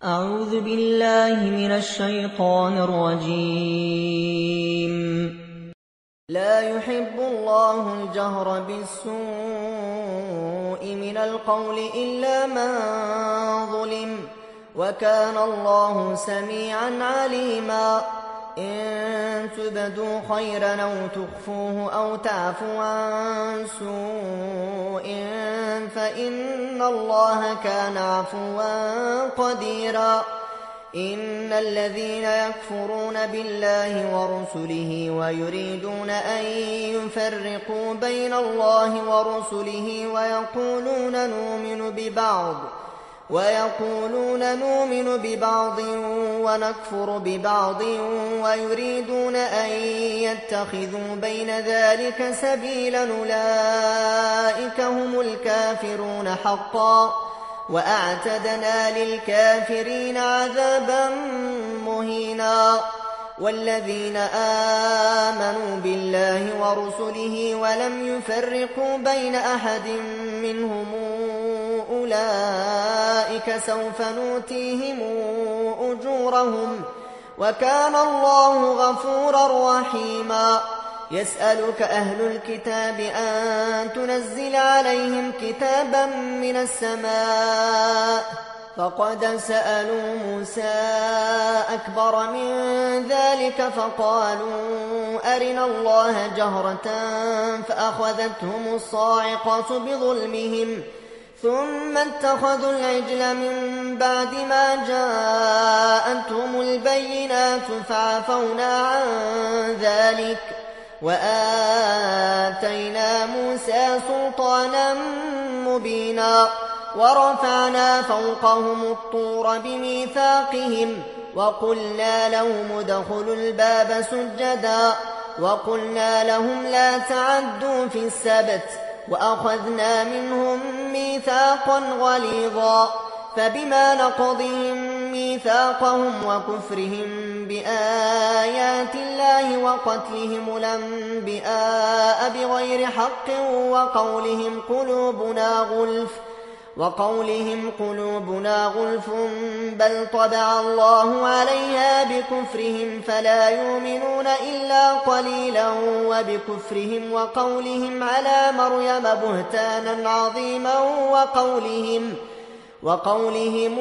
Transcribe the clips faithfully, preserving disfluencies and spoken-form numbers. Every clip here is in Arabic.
أعوذ بالله من الشيطان الرجيم. لا يحب الله الجهر بالسوء من القول إلا من ظلم، وكان الله سميعا عليما. إن تبدوا خيرا أو تخفوه أو تعفوا عن سوء فإن الله كان عفوا قديرا. إن الذين يكفرون بالله ورسله ويريدون أن يفرقوا بين الله ورسله ويقولون نؤمن ببعض ويقولون نؤمن ببعض ونكفر ببعض ويريدون أن يتخذوا بين ذلك سبيلا، أولئك هم الكافرون حقا، وأعتدنا للكافرين عذابا مهينا. والذين آمنوا بالله ورسله ولم يفرقوا بين أحد منهم أولئك سوف نؤتيهم أجورهم، وكان الله غفورا رحيما. يسألك أهل الكتاب أن تنزل عليهم كتابا من السماء، فقد سألوا موسى أكبر من ذلك فقالوا أرنا الله جهرة فأخذتهم الصاعقة بظلمهم، ثم اتخذوا العجل من بعد ما جاءتهم البينات فعفونا عن ذلك، وآتينا موسى سلطانا مبينا. ورفعنا فوقهم الطور بميثاقهم وقلنا لهم ادخلوا الباب سجدا، وقلنا لهم لا تعدوا في السبت، وأخذنا منهم ميثاقا غليظا. فبما نقضهم ميثاقهم وكفرهم بآيات الله وقتلهم الأنبياء بغير حق وقولهم قلوبنا غلف وقولهم قلوبنا غلف بل طبع الله عليها بكفرهم فلا يؤمنون إلا قليلا، وبكفرهم وقولهم على مريم بهتانا عظيما وقولهم وقولهم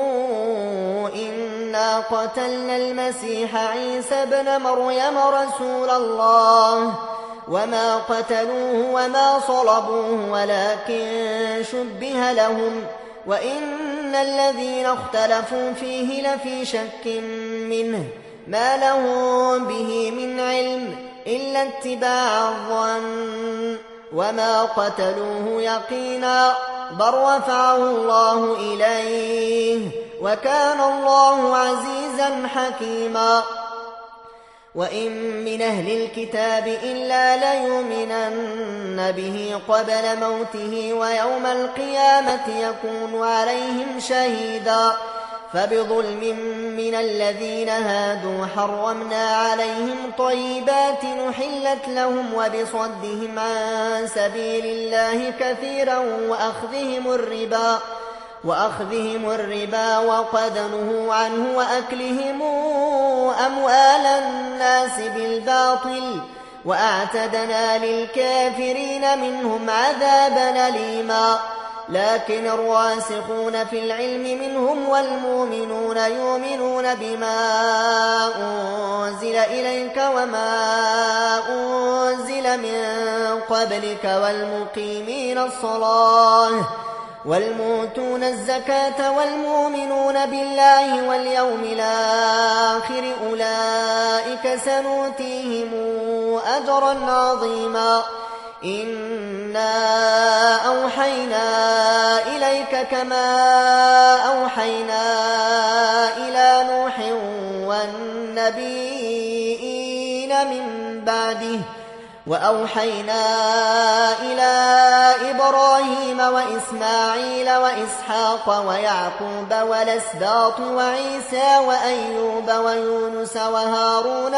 إنا قتلنا المسيح عيسى ابن مريم رسول الله وما قتلوه وما صلبوه ولكن شبه لهم، وإن الذين اختلفوا فيه لفي شك منه ما لهم به من علم إلا اتباع الظن، وما قتلوه يقينا بل رفعه الله إليه، وكان الله عزيزا حكيما. وإن من أهل الكتاب إلا ليؤمنن به قبل موته ويوم القيامة يكون عليهم شهيدا. فبظلم من الذين هادوا حرمنا عليهم طيبات نحلت لهم وبصدهم عن سبيل الله كثيرا وأخذهم الربا وأخذهم الربا وقد نهوا عنه وأكلهم أموال الناس بالباطل، وأعتدنا للكافرين منهم عذابا أليما. لكن الراسخون في العلم منهم والمؤمنون يؤمنون بما أنزل إليك وما أنزل من قبلك والمقيمين الصلاة والمؤتون الزكاة والمؤمنون بالله واليوم الآخر أولئك سنؤتيهم أجرا عظيما. إنا أوحينا إليك كما أوحينا إلى نوح والنبيين من بعده، وأوحينا إلى إبراهيم وإسماعيل وإسحاق ويعقوب والأسباط وعيسى وأيوب ويونس وهارون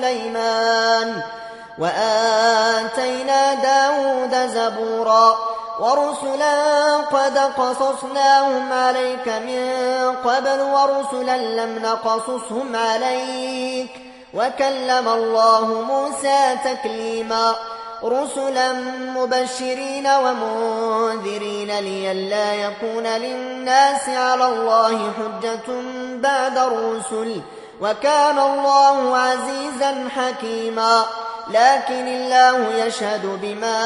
وسليمان، وآتينا داود زبورا. ورسلا قد قصصناهم عليك من قبل ورسلا لم نقصصهم عليك وكلم الله موسى تكليما رسلا مبشرين ومنذرين لئلا يكون للناس على الله حجة بعد الرسل وكان الله عزيزا حكيما لكن الله يشهد بما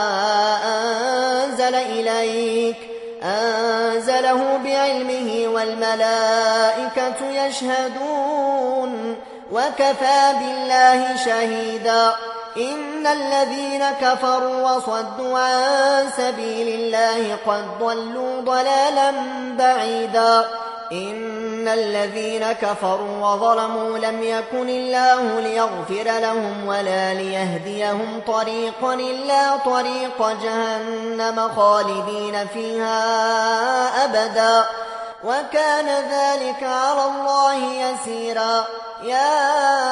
أنزل إليك أنزله بعلمه والملائكة يشهدون وكفى بالله شهيدا إن الذين كفروا وصدوا عن سبيل الله قد ضلوا ضلالا بعيدا إن الذين كفروا وظلموا لم يكن الله ليغفر لهم ولا ليهديهم طريقا إلا طريق جهنم خالدين فيها أبدا وكان ذلك على الله يسيرا يا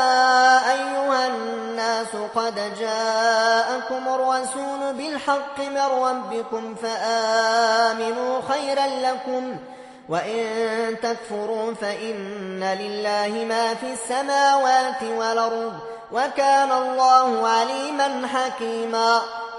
أيها الناس قد جاءكم الرسول بالحق من ربكم فآمنوا خيرا لكم وإن تكفروا فإن لله ما في السماوات والأرض وكان الله عليما حكيما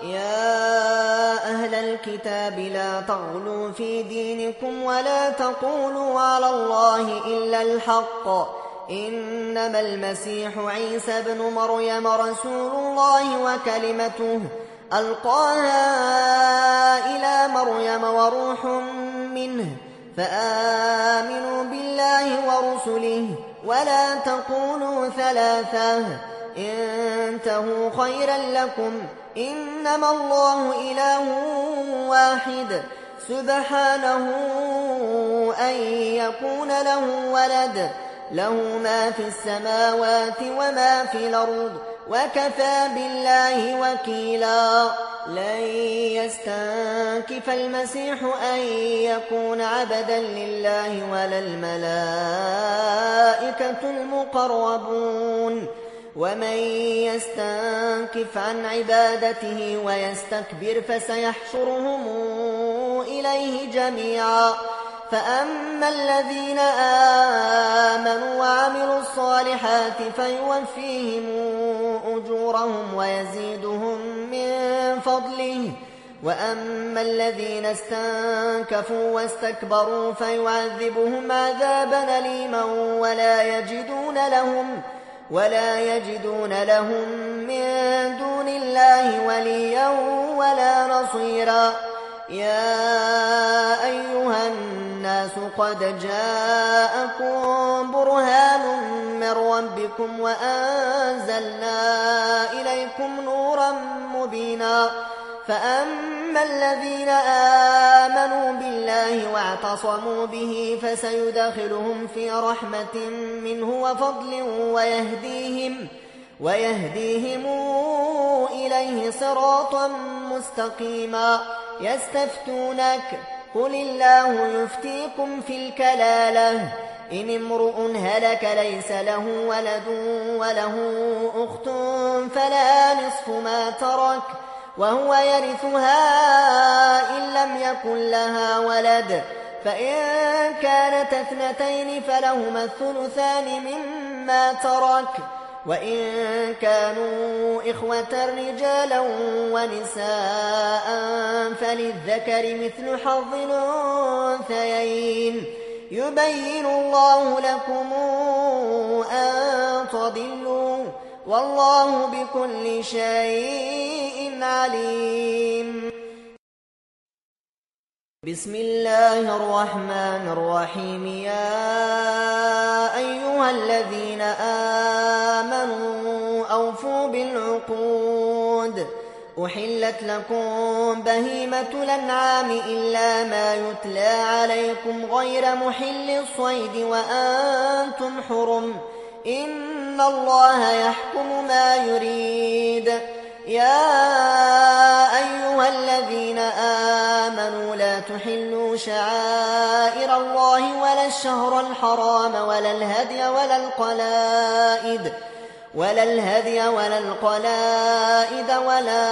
يا أهل الكتاب لا تغلوا في دينكم ولا تقولوا على الله إلا الحق إنما المسيح عيسى بن مريم رسول الله وكلمته ألقاها إلى مريم وروح منه فآمنوا بالله ورسله ولا تقولوا ثلاثة انتهوا خيرا لكم إنما الله إله واحد سبحانه أن يكون له ولد له ما في السماوات وما في الأرض وكفى بالله وكيلا لن يستنكف المسيح أن يكون عبدا لله ولا الملائكة المقربون ومن يستنكف عن عبادته ويستكبر فسيحشرهم إليه جميعا فأما الذين آمنوا وعملوا الصالحات فيوفيهم أجورهم ويزيدهم من فضله وأما الذين استنكفوا واستكبروا فيعذبهم عذابا أليما ولا يجدون لهم ولا يجدون لهم من دون الله وليا ولا نصيرا يا أيها الناس قد جاءكم برهان من ربكم وأنزلنا إليكم نورا مبينا فأما الذين آمنوا بالله واعتصموا به فسيدخلهم في رحمة منه وفضل ويهديهم ويهديهم إليه صراطا مستقيما يستفتونك قل الله يفتيكم في الكلالة إن امرؤ هلك ليس له ولد وله أخت فلا نصف ما ترك وهو يرثها إن لم يكن لها ولد فإن كانت اثنتين فلهما الثلثان مما ترك وإن كانوا إخوة رجالا ونساء فللذكر مثل حظ الأنثيين يبين الله لكم أن تضلوا والله بكل شيء عليم بسم الله الرحمن الرحيم يا أيها الذين آمنوا أوفوا بالعقود أحلت لكم بهيمة الأنعام إلا ما يتلى عليكم غير محل الصيد وأنتم حرم إن الله يحكم ما يريد يا أيها الذين آمنوا لا تحلوا شعائر الله ولا الشهر الحرام ولا الهدي ولا القلائد ولا الهدي ولا القلائد ولا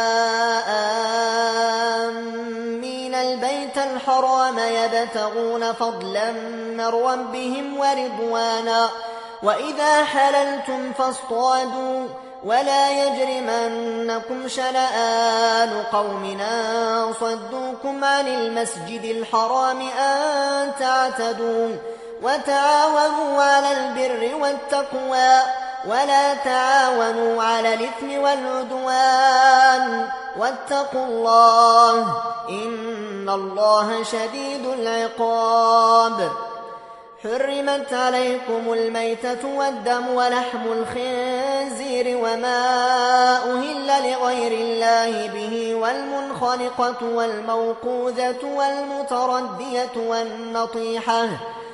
آمين البيت الحرام يبتغون فضلا من ربهم ورضوانا وإذا حللتم فاصطادوا ولا يجرمنكم شنآن قوم أن صدوكم عن المسجد الحرام أن تعتدوا وتعاونوا على البر والتقوى ولا تعاونوا على الإثم والعدوان واتقوا الله إن الله شديد العقاب. حرمت عليكم الميتة والدم ولحم الخنزير وما أهل لغير الله به والمنخنقة والموقوذة والمتردية والنطيحة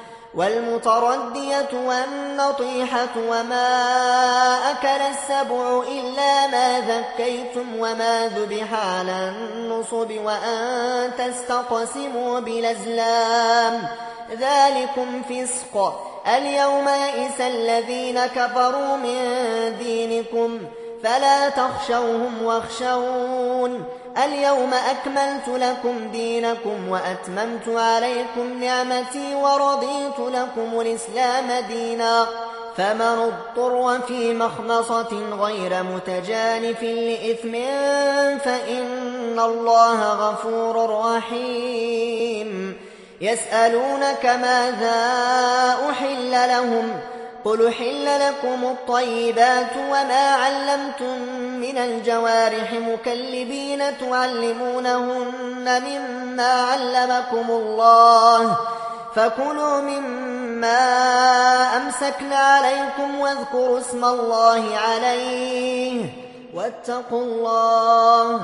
والمتردية والنطيحة وما أكل السبع إلا ما ذكيتم وما ذبح على النصب وأن تستقسموا بالأزلام ذلكم فسق. اليوم يئس الذين كفروا من دينكم فلا تخشوهم واخشون اليوم أكملت لكم دينكم وأتممت عليكم نعمتي ورضيت لكم الإسلام دينا فمن اضطر في مخمصة غير متجانف لإثم فإن الله غفور رحيم. يسألونك ماذا أحل لهم قل أحل لكم الطيبات وما علمتم من الجوارح مكلبين تعلمونهن مما علمكم الله فكلوا مما أمسكن عليكم واذكروا اسم الله عليه واتقوا الله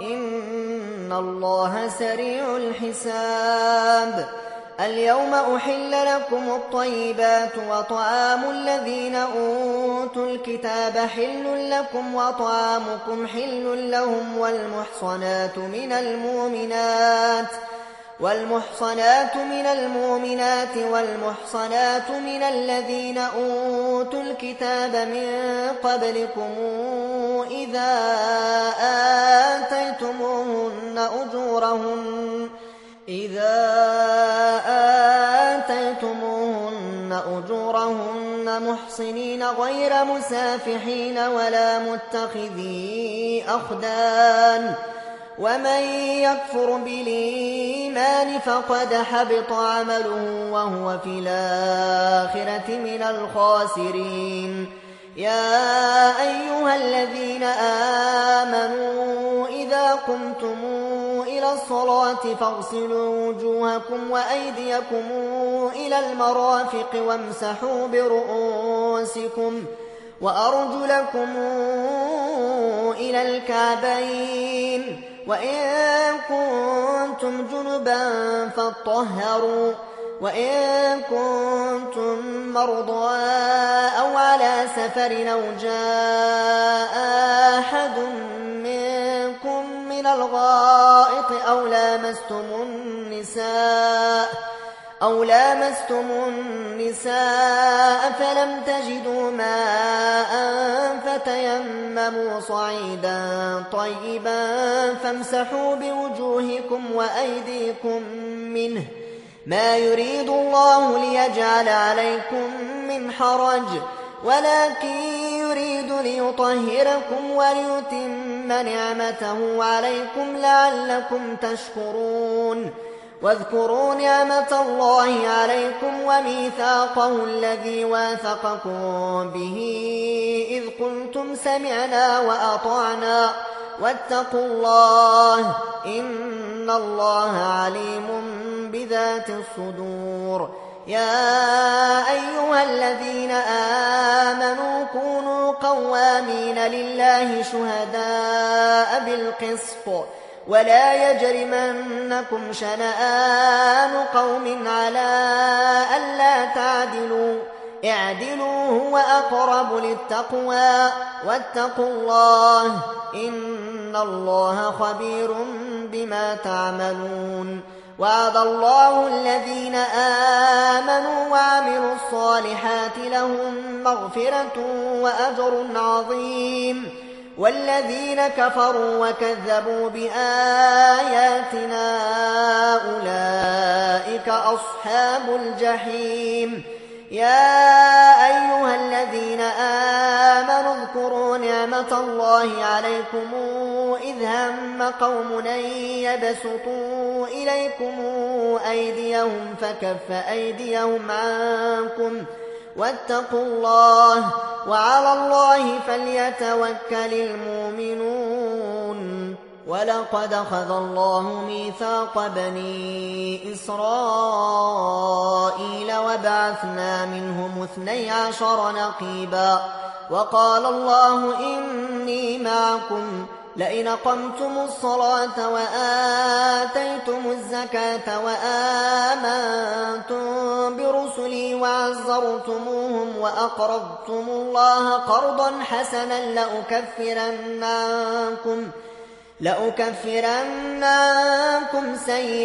إن الله سريع الحساب. اليوم أحل لكم الطيبات وطعام الذين أوتوا الكتاب حل لكم وطعامكم حل لهم والمحصنات من المؤمنات والمحصنات من المؤمنات والمحصنات من الذين أوتوا الكتاب من قبلكم إذا آتيتموهن أجورهن إذا آتيتموهن أجورهن محصنين غير مسافحين ولا متخذي أخدان ومن يكفر بالإيمان فقد حبط عمله وهو في الآخرة من الخاسرين. يا أيها الذين آمنوا إذا قمتم إلى الصلاة فاغسلوا وجوهكم وأيديكم إلى المرافق وامسحوا برؤوسكم وأرجلكم إلى الكعبين وإن كنتم جنبا فاطهروا وإن كنتم مرضى أو على سفر أو جاء أحد منكم من الغائط أو لامستم النساء أو لامستم النساء فلم تجدوا ماء فتيمموا صعيدا طيبا فامسحوا بوجوهكم وأيديكم منه ما يريد الله ليجعل عليكم من حرج ولكن يريد ليطهركم وليتم نعمته عليكم لعلكم تشكرون. واذكروا نعمة الله عليكم وميثاقه الذي واثقكم به إذ قلتم سمعنا وأطعنا واتقوا الله إن الله عليم بذات الصدور. يا أيها الذين آمنوا كونوا قوامين لله شهداء بالقسط ولا يجرمنكم شنآن قوم على ألا تعدلوا اعدلوا هو أقرب للتقوى واتقوا الله إن الله خبير بما تعملون. وعد الله الذين آمنوا وعملوا الصالحات الصالحات لهم مغفرة وأجر عظيم. والذين كفروا وكذبوا بآياتنا أولئك أصحاب الجحيم. يا أيها الذين آمنوا اذكروا نعمة الله عليكم إذ هم قوم أن يبسطوا إليكم أيديهم فكف أيديهم عنكم واتقوا الله وعلى الله فليتوكل المؤمنون. ولقد أخذ الله ميثاق بني إسرائيل وبعثنا منهم اثني عشر نقيبا وقال الله إني معكم لئن أقمتم الصلاة وآتيتم الزكاة وآمنتم برسلي وعزرتموهم وأقرضتم الله قرضا حسنا لأكفرن عنكم لأكفرن عنكم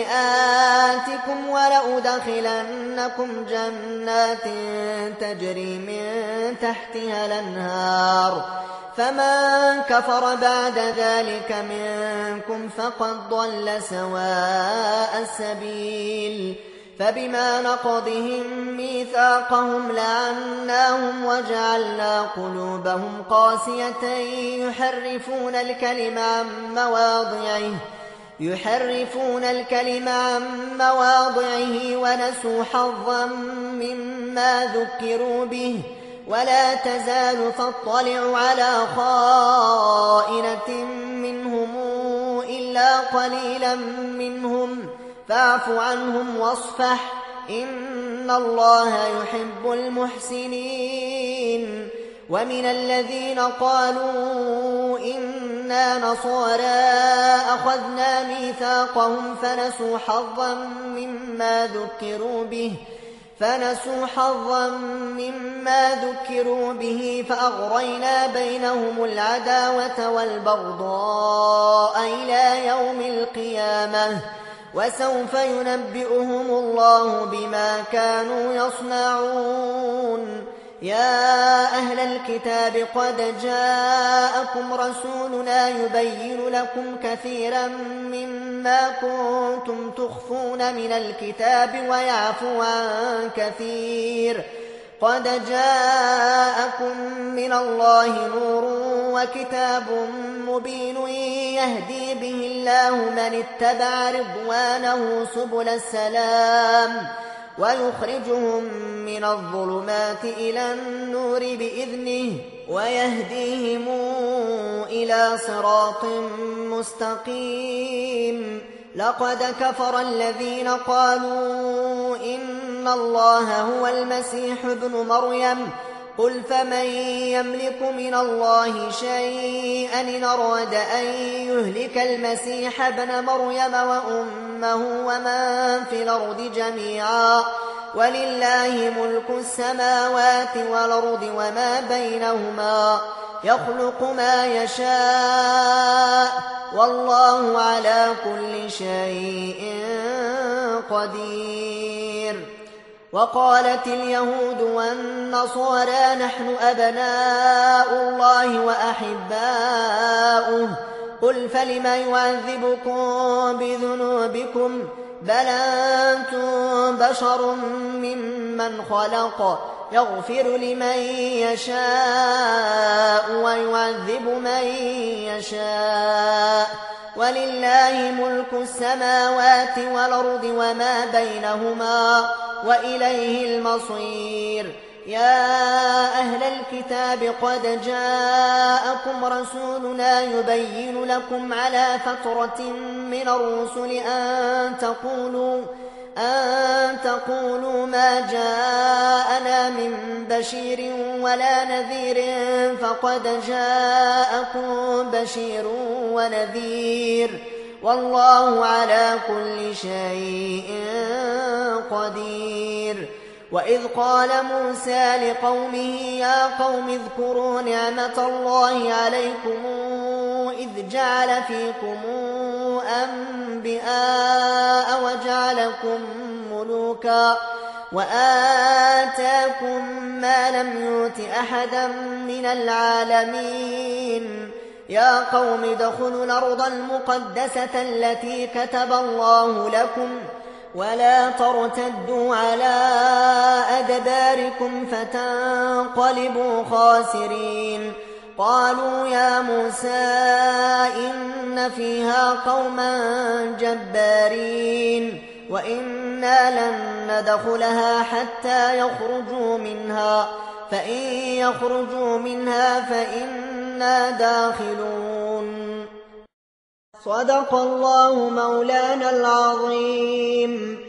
سيئاتكم ولأدخلنكم جنات تجري من تحتها الأنهار فمن كفر بعد ذلك منكم فقد ضل سواء السبيل. فبما نقضهم ميثاقهم لعناهم وجعلنا قلوبهم قاسية يحرفون الكلم عن مواضعه يحرفون الكلم عن مواضعه ونسوا حظا مما ذكروا به ولا تزال تطلع على خائنة منهم إلا قليلا منهم فاعف عنهم واصفح إن الله يحب المحسنين. ومن الذين قالوا إنا نصارى أخذنا ميثاقهم فنسوا حظا مما ذكروا به فنسوا حظا مما ذكروا به فأغرينا بينهم العداوة والبغضاء إلى يوم القيامة وسوف ينبئهم الله بما كانوا يصنعون. يا أهل الكتاب قد جاءكم رسولنا يبين لكم كثيرا مما كنتم تخفون من الكتاب ويعفو عن كثير. قد جاءكم من الله نور وكتاب مبين يهدي به الله من اتبع رضوانه سبل السلام ويخرجهم من الظلمات إلى النور بإذنه ويهديهم إلى صراط مستقيم. لقد كفر الذين قالوا إن الله هو المسيح ابن مريم قل فمن يملك من الله شيئا إن أراد أن يهلك المسيح ابن مريم وأمه ومن في الأرض جميعا ولله ملك السماوات والأرض وما بينهما يخلق ما يشاء والله على كل شيء قدير. وقالت اليهود والنصارى نحن أبناء الله وأحباؤه قل فلم يعذبكم بذنوبكم بل أنتم بشر ممن خلق يغفر لمن يشاء ويعذب من يشاء ولله ملك السماوات والأرض وما بينهما وإليه المصير. يا أهل الكتاب قد جاءكم رسولنا يبين لكم على فترة من الرسل أن تقولوا أن تقولوا ما جاءنا من بشير ولا نذير فقد جاءكم بشير ونذير والله على كل شيء قدير. وإذ قال موسى لقومه يا قوم اذكروا نعمة الله عليكم إذ جعل فيكم أنبياء وجعلكم ملوكا وآتاكم ما لم يؤت أحدا من العالمين يا قوم ادخلوا الأرض المقدسة التي كتب الله لكم ولا ترتدوا على أدباركم فتنقلبوا خاسرين قالوا يا موسى إن فيها قوما جبارين وإنا لن ندخلها حتى يخرجوا منها فإن يخرجوا منها فإنا داخلون صدق الله مولانا العظيم.